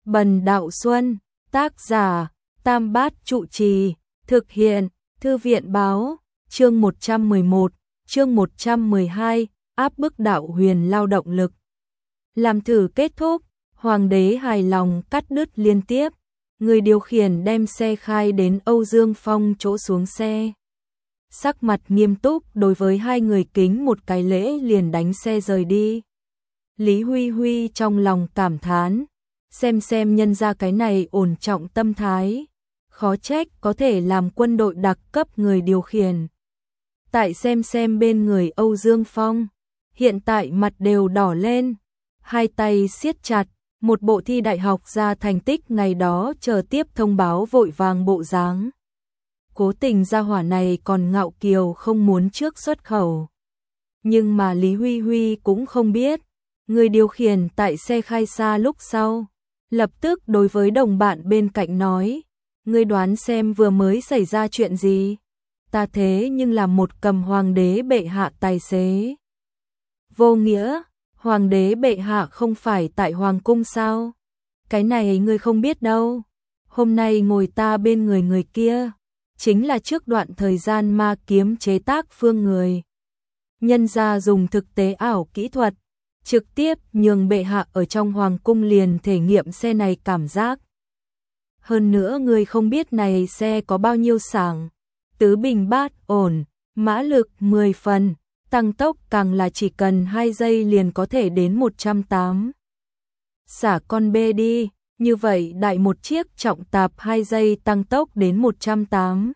Bần Đạo Xuân, tác giả, Tam Bát Trụ Trì, thực hiện, Thư viện báo, chương 111, chương 112, áp bức đạo huyền lao động lực. Làm thử kết thúc, Hoàng đế hài lòng cắt đứt liên tiếp, người điều khiển đem xe khai đến Âu Dương Phong chỗ xuống xe. Sắc mặt nghiêm túc đối với hai người kính một cái lễ liền đánh xe rời đi. Lý Huy Huy trong lòng cảm thán, xem nhân ra cái này ổn trọng tâm thái, khó trách có thể làm quân đội đặc cấp người điều khiển. Tại xem bên người Âu Dương Phong, hiện tại mặt đều đỏ lên, hai tay siết chặt, một bộ thi đại học ra thành tích ngày đó chờ tiếp thông báo vội vàng bộ dáng. Cố tình gia hỏa này còn ngạo kiều không muốn trước xuất khẩu. Nhưng mà Lý Huy Huy cũng không biết, người điều khiển tại xe khai xa lúc sau, lập tức đối với đồng bạn bên cạnh nói, ngươi đoán xem vừa mới xảy ra chuyện gì? Ta thế nhưng là một cầm hoàng đế bệ hạ tài xế. Vô nghĩa, hoàng đế bệ hạ không phải tại hoàng cung sao? Cái này ngươi không biết đâu. Hôm nay ngồi ta bên người kia, chính là trước đoạn thời gian ma kiếm chế tác phương người. Nhân ra dùng thực tế ảo kỹ thuật, trực tiếp nhường bệ hạ ở trong hoàng cung liền thể nghiệm xe này cảm giác. Hơn nữa người không biết này xe có bao nhiêu sảng, tứ bình bát ổn, mã lực 10 phần, tăng tốc càng là chỉ cần 2 giây liền có thể đến 180. Xả con bê đi, như vậy đại một chiếc trọng tạp 2 giây tăng tốc đến 180.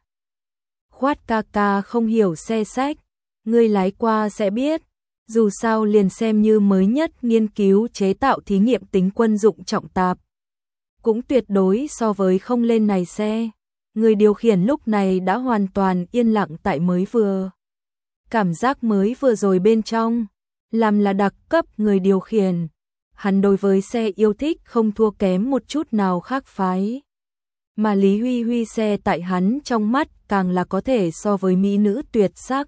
Khoát ca ca không hiểu xe sách, ngươi lái qua sẽ biết. Dù sao liền xem như mới nhất nghiên cứu chế tạo thí nghiệm tính quân dụng trọng tạp, cũng tuyệt đối so với không lên này xe. Người điều khiển lúc này đã hoàn toàn yên lặng tại mới vừa. Cảm giác mới vừa rồi bên trong, làm là đặc cấp người điều khiển. Hắn đối với xe yêu thích không thua kém một chút nào khác phái. Mà Lý Huy Huy xe tại hắn trong mắt càng là có thể so với mỹ nữ tuyệt sắc.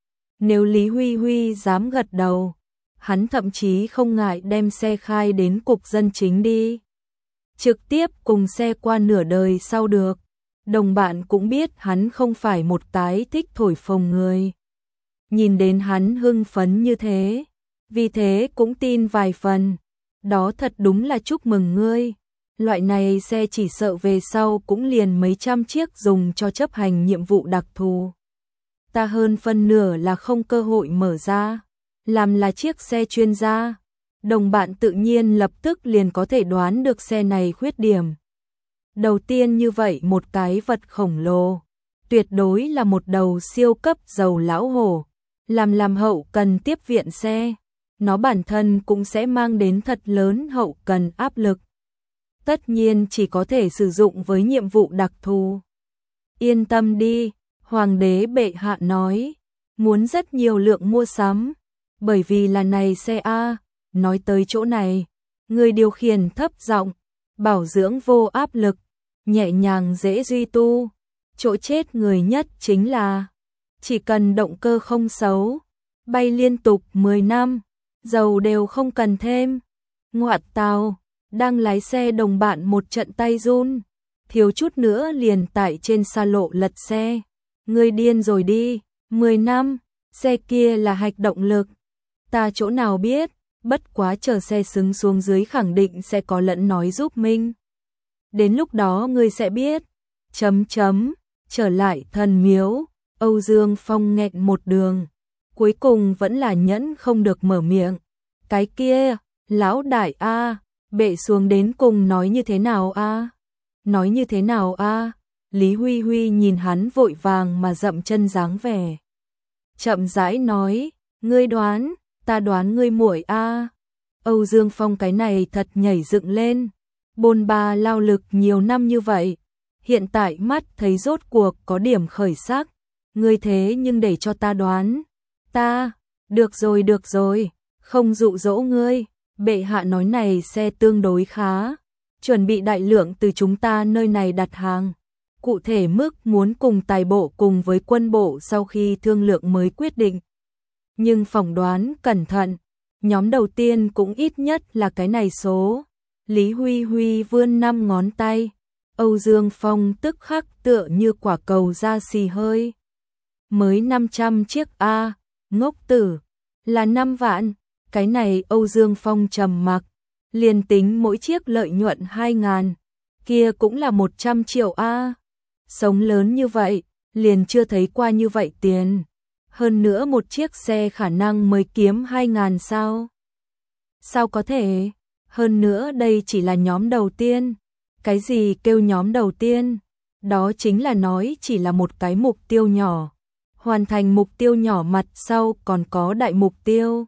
Nếu Lý Huy Huy dám gật đầu, hắn thậm chí không ngại đem xe khai đến cục dân chính đi. Trực tiếp cùng xe qua nửa đời sau được. Đồng bạn cũng biết hắn không phải một cái thích thổi phồng người. Nhìn đến hắn hưng phấn như thế, vì thế cũng tin vài phần. Đó thật đúng là chúc mừng ngươi. Loại này xe chỉ sợ về sau cũng liền mấy trăm chiếc dùng cho chấp hành nhiệm vụ đặc thù. Ta hơn phân nửa là không cơ hội mở ra, làm là chiếc xe chuyên gia. Đồng bạn tự nhiên lập tức liền có thể đoán được xe này khuyết điểm. Đầu tiên như vậy một cái vật khổng lồ, tuyệt đối là một đầu siêu cấp dầu lão hổ, làm hậu cần tiếp viện xe, nó bản thân cũng sẽ mang đến thật lớn hậu cần áp lực. Tất nhiên chỉ có thể sử dụng với nhiệm vụ đặc thù. Yên tâm đi. Hoàng đế bệ hạ nói, muốn rất nhiều lượng mua sắm, bởi vì là này xe A. Nói tới chỗ này, người điều khiển thấp giọng, bảo dưỡng vô áp lực, nhẹ nhàng dễ duy tu. Chỗ chết người nhất chính là, chỉ cần động cơ không xấu, bay liên tục 10 năm, dầu đều không cần thêm. Ngoạn tào, đang lái xe đồng bạn một trận tay run, thiếu chút nữa liền tại trên xa lộ lật xe. Ngươi điên rồi đi, 10 năm, xe kia là hạch động lực. Ta chỗ nào biết, bất quá chờ xe xứng xuống dưới khẳng định sẽ có lẫn nói giúp mình. Đến lúc đó ngươi sẽ biết. Trở lại thần miếu, Âu Dương Phong nghẹn một đường. Cuối cùng vẫn là nhẫn không được mở miệng. Cái kia, lão đại A, bệ xuống đến cùng nói như thế nào A? Nói như thế nào A? Lý Huy Huy nhìn hắn vội vàng mà dậm chân dáng vẻ. Chậm rãi nói, ngươi đoán, ta đoán ngươi muội A. Âu Dương Phong cái này thật nhảy dựng lên. Bôn ba lao lực nhiều năm như vậy. Hiện tại mắt thấy rốt cuộc có điểm khởi sắc. Ngươi thế nhưng để cho ta đoán. Ta, được rồi, không dụ dỗ ngươi. Bệ hạ nói này xe tương đối khá. Chuẩn bị đại lượng từ chúng ta nơi này đặt hàng. Cụ thể mức muốn cùng tài bộ cùng với quân bộ sau khi thương lượng mới quyết định. Nhưng phỏng đoán cẩn thận, nhóm đầu tiên cũng ít nhất là cái này số. Lý Huy Huy vươn 5 ngón tay, Âu Dương Phong tức khắc tựa như quả cầu ra xì hơi. Mới 500 chiếc a, ngốc tử, là 5 vạn, cái này Âu Dương Phong trầm mặc, liền tính mỗi chiếc lợi nhuận 2.000, kia cũng là 100 triệu a. Sống lớn như vậy, liền chưa thấy qua như vậy tiền. Hơn nữa một chiếc xe khả năng mới kiếm 2.000 sao? Sao có thể? Hơn nữa đây chỉ là nhóm đầu tiên. Cái gì kêu nhóm đầu tiên? Đó chính là nói chỉ là một cái mục tiêu nhỏ. Hoàn thành mục tiêu nhỏ mặt sau còn có đại mục tiêu.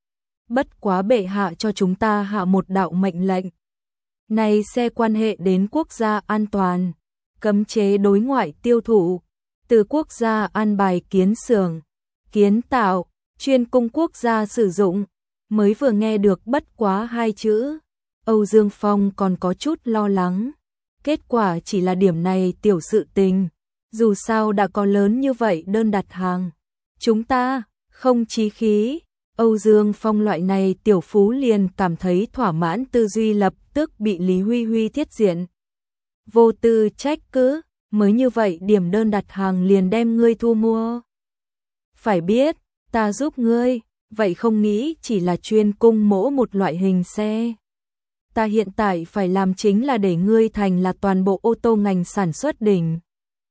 Bất quá bệ hạ cho chúng ta hạ một đạo mệnh lệnh. Này xe quan hệ đến quốc gia an toàn, cấm chế đối ngoại tiêu thụ, từ quốc gia an bài kiến xưởng, kiến tạo, chuyên cung quốc gia sử dụng. Mới vừa nghe được bất quá 2 chữ, Âu Dương Phong còn có chút lo lắng. Kết quả chỉ là điểm này tiểu sự tình, dù sao đã có lớn như vậy đơn đặt hàng. Chúng ta không chí khí. Âu Dương Phong loại này tiểu phú liền cảm thấy thỏa mãn, tư duy lập tức bị Lý Huy Huy thiết diện. Vô tư trách cứ, mới như vậy điểm đơn đặt hàng liền đem ngươi thu mua. Phải biết, ta giúp ngươi, vậy không nghĩ chỉ là chuyên cung mỗ một loại hình xe. Ta hiện tại phải làm chính là để ngươi thành là toàn bộ ô tô ngành sản xuất đỉnh.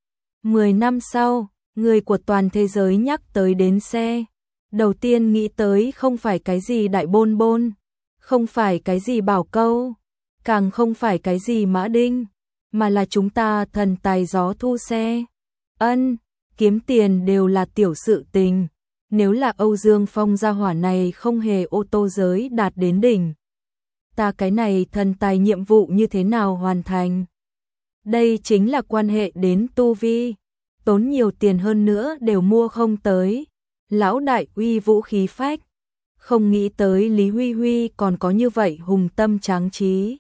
10 năm sau, người của toàn thế giới nhắc tới đến xe. Đầu tiên nghĩ tới không phải cái gì đại bôn bôn, không phải cái gì bảo câu, càng không phải cái gì mã đinh, mà là chúng ta thần tài gió thu xe. Kiếm tiền đều là tiểu sự tình. Nếu là Âu Dương Phong gia hỏa này không hề ô tô giới đạt đến đỉnh, ta cái này thần tài nhiệm vụ như thế nào hoàn thành? Đây chính là quan hệ đến tu vi, tốn nhiều tiền hơn nữa đều mua không tới. Lão đại uy vũ khí phách, không nghĩ tới Lý Huy Huy còn có như vậy hùng tâm tráng trí.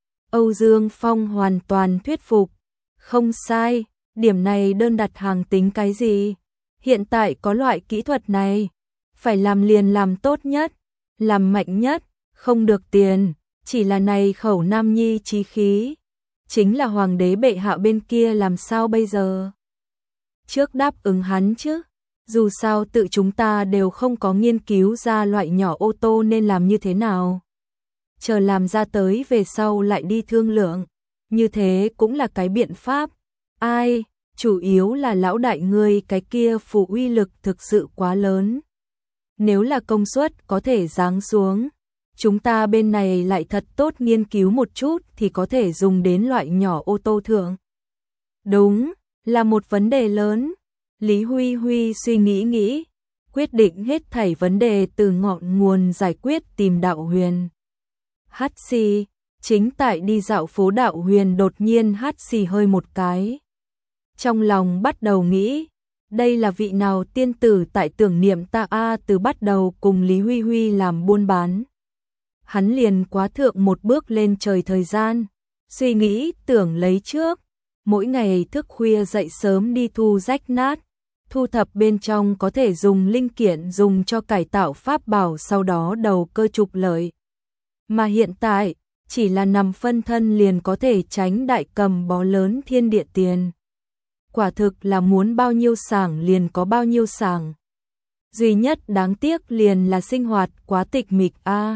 Âu Dương Phong hoàn toàn thuyết phục, không sai, điểm này đơn đặt hàng tính cái gì? Hiện tại có loại kỹ thuật này, phải làm liền làm tốt nhất, làm mạnh nhất, không được tiền, chỉ là này khẩu nam nhi chí khí, chính là hoàng đế bệ hạ bên kia làm sao bây giờ? Trước đáp ứng hắn chứ, dù sao tự chúng ta đều không có nghiên cứu ra loại nhỏ ô tô nên làm như thế nào. Chờ làm ra tới về sau lại đi thương lượng, như thế cũng là cái biện pháp. Ai, chủ yếu là lão đại ngươi cái kia phụ uy lực thực sự quá lớn. Nếu là công suất có thể giáng xuống, chúng ta bên này lại thật tốt nghiên cứu một chút thì có thể dùng đến loại nhỏ ô tô thượng. Đúng, là một vấn đề lớn. Lý Huy Huy suy nghĩ, quyết định hết thảy vấn đề từ ngọn nguồn giải quyết tìm Đạo Huyền. Hát xì, chính tại đi dạo phố Đạo Huyền đột nhiên hát xì hơi một cái. Trong lòng bắt đầu nghĩ, đây là vị nào tiên tử tại tưởng niệm ta từ bắt đầu cùng Lý Huy Huy làm buôn bán. Hắn liền quá thượng một bước lên trời thời gian, suy nghĩ tưởng lấy trước, mỗi ngày thức khuya dậy sớm đi thu rách nát, thu thập bên trong có thể dùng linh kiện dùng cho cải tạo pháp bảo, sau đó đầu cơ trục lợi. Mà hiện tại, chỉ là nằm phân thân liền có thể tránh đại cầm bó lớn thiên địa tiền. Quả thực là muốn bao nhiêu sảng liền có bao nhiêu sảng. Duy nhất đáng tiếc liền là sinh hoạt quá tịch mịch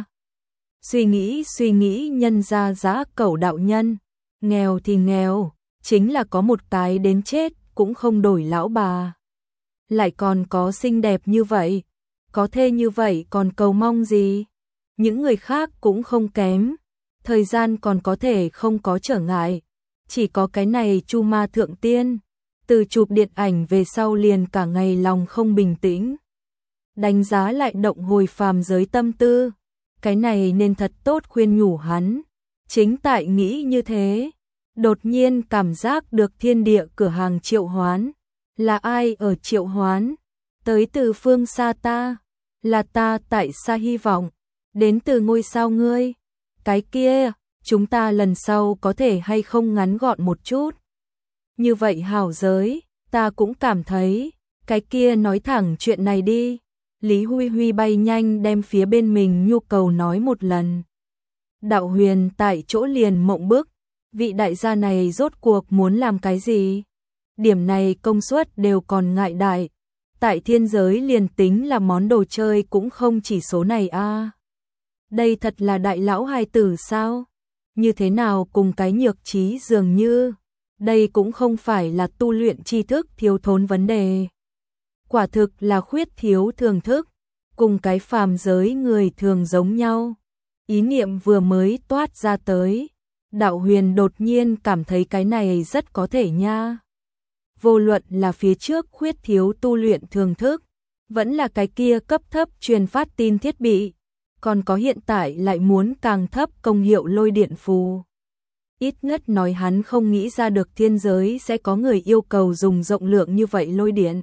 Suy nghĩ nhân ra giá cẩu đạo nhân, nghèo thì nghèo, chính là có một cái đến chết cũng không đổi lão bà. Lại còn có xinh đẹp như vậy, có thê như vậy còn cầu mong gì? Những người khác cũng không kém, thời gian còn có thể không có trở ngại, chỉ có cái này Chu Ma Thượng Tiên, từ chụp điện ảnh về sau liền cả ngày lòng không bình tĩnh. Đánh giá lại động hồi phàm giới tâm tư, cái này nên thật tốt khuyên nhủ hắn. Chính tại nghĩ như thế, đột nhiên cảm giác được thiên địa cửa hàng triệu hoán. Là ai ở triệu hoán? Tới từ phương xa ta, là ta tại xa hy vọng, đến từ ngôi sao ngươi. Cái kia, chúng ta lần sau có thể hay không ngắn gọn một chút? Như vậy hảo giới, ta cũng cảm thấy, cái kia nói thẳng chuyện này đi. Lý Huy Huy bay nhanh đem phía bên mình nhu cầu nói một lần. Đạo Huyền tại chỗ liền mộng bức, vị đại gia này rốt cuộc muốn làm cái gì? Điểm này công suất đều còn ngại đại. Tại thiên giới liền tính là món đồ chơi cũng không chỉ số này a. Đây thật là đại lão hài tử sao? Như thế nào cùng cái nhược trí dường như? Đây cũng không phải là tu luyện tri thức thiếu thốn vấn đề. Quả thực là khuyết thiếu thưởng thức, cùng cái phàm giới người thường giống nhau. Ý niệm vừa mới toát ra tới, Đạo Huyền đột nhiên cảm thấy cái này rất có thể nha. Vô luận là phía trước khuyết thiếu tu luyện thưởng thức, vẫn là cái kia cấp thấp truyền phát tin thiết bị, còn có hiện tại lại muốn càng thấp công hiệu lôi điện phù. Ít nhất nói hắn không nghĩ ra được thiên giới sẽ có người yêu cầu dùng rộng lượng như vậy lôi điện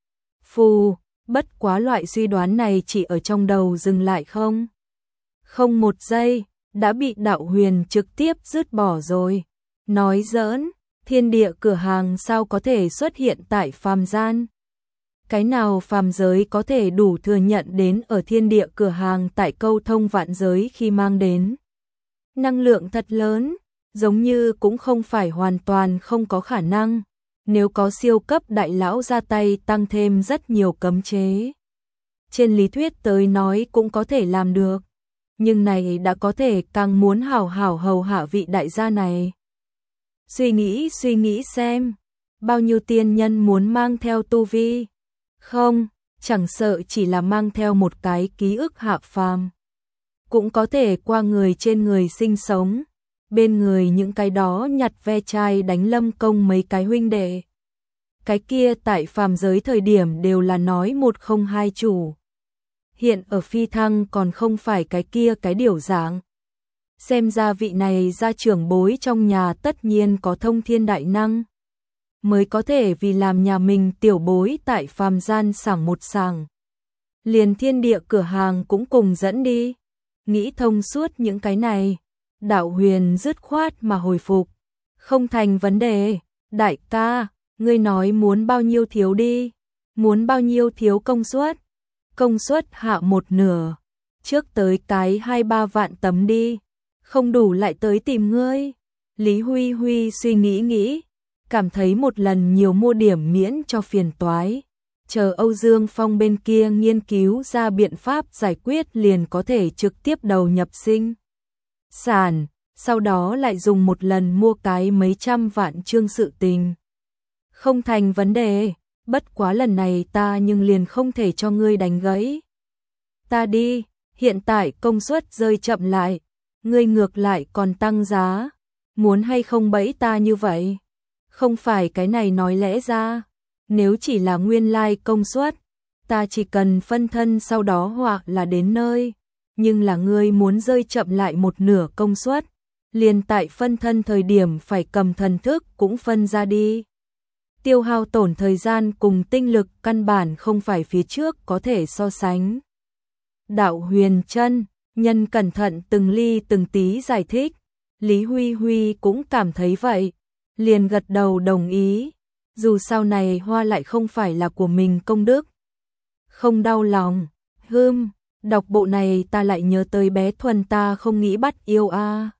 phù, bất quá loại suy đoán này chỉ ở trong đầu dừng lại không? Không một giây, đã bị Đạo Huyền trực tiếp dứt bỏ rồi. Nói giỡn, thiên địa cửa hàng sao có thể xuất hiện tại phàm gian? Cái nào phàm giới có thể đủ thừa nhận đến ở thiên địa cửa hàng tại câu thông vạn giới khi mang đến năng lượng thật lớn, giống như cũng không phải hoàn toàn không có khả năng. Nếu có siêu cấp đại lão ra tay tăng thêm rất nhiều cấm chế, trên lý thuyết tới nói cũng có thể làm được. Nhưng này đã có thể càng muốn hảo hảo hầu hạ vị đại gia này. Suy nghĩ xem, bao nhiêu tiên nhân muốn mang theo tu vi? Không, chẳng sợ chỉ là mang theo một cái ký ức hạ phàm, cũng có thể qua người trên người sinh sống, bên người những cái đó nhặt ve chai đánh lâm công mấy cái huynh đệ. Cái kia tại phàm giới thời điểm đều là nói một không hai chủ. Hiện ở phi thăng còn không phải cái kia cái điều dạng. Xem ra vị này gia trưởng bối trong nhà tất nhiên có thông thiên đại năng, mới có thể vì làm nhà mình tiểu bối tại phàm gian sảng một sảng. Liền thiên địa cửa hàng cũng cùng dẫn đi. Nghĩ thông suốt những cái này, Đạo Huyền dứt khoát mà hồi phục. Không thành vấn đề, đại ca, ngươi nói muốn bao nhiêu thiếu đi, muốn bao nhiêu thiếu công suất hạ một nửa, trước tới cái 2-3 vạn tấm đi, không đủ lại tới tìm ngươi. Lý Huy Huy suy nghĩ, cảm thấy một lần nhiều mua điểm miễn cho phiền toái, chờ Âu Dương Phong bên kia nghiên cứu ra biện pháp giải quyết liền có thể trực tiếp đầu nhập sinh sản, sau đó lại dùng một lần mua cái mấy trăm vạn chương sự tình. Không thành vấn đề, bất quá lần này ta nhưng liền không thể cho ngươi đánh gãy. Ta đi, hiện tại công suất rơi chậm lại, ngươi ngược lại còn tăng giá, muốn hay không bẫy ta như vậy? Không phải cái này nói lẽ ra, nếu chỉ là nguyên lai công suất, ta chỉ cần phân thân sau đó hoặc là đến nơi, nhưng là ngươi muốn rơi chậm lại một nửa công suất, liền tại phân thân thời điểm phải cầm thần thức cũng phân ra đi. Tiêu hao tổn thời gian cùng tinh lực căn bản không phải phía trước có thể so sánh. Đạo Huyền chân nhân cẩn thận từng ly từng tí giải thích, Lý Huy Huy cũng cảm thấy vậy, liền gật đầu đồng ý, dù sau này hoa lại không phải là của mình công đức. Không đau lòng, đọc bộ này ta lại nhớ tới bé Thuần ta không nghĩ bắt yêu a.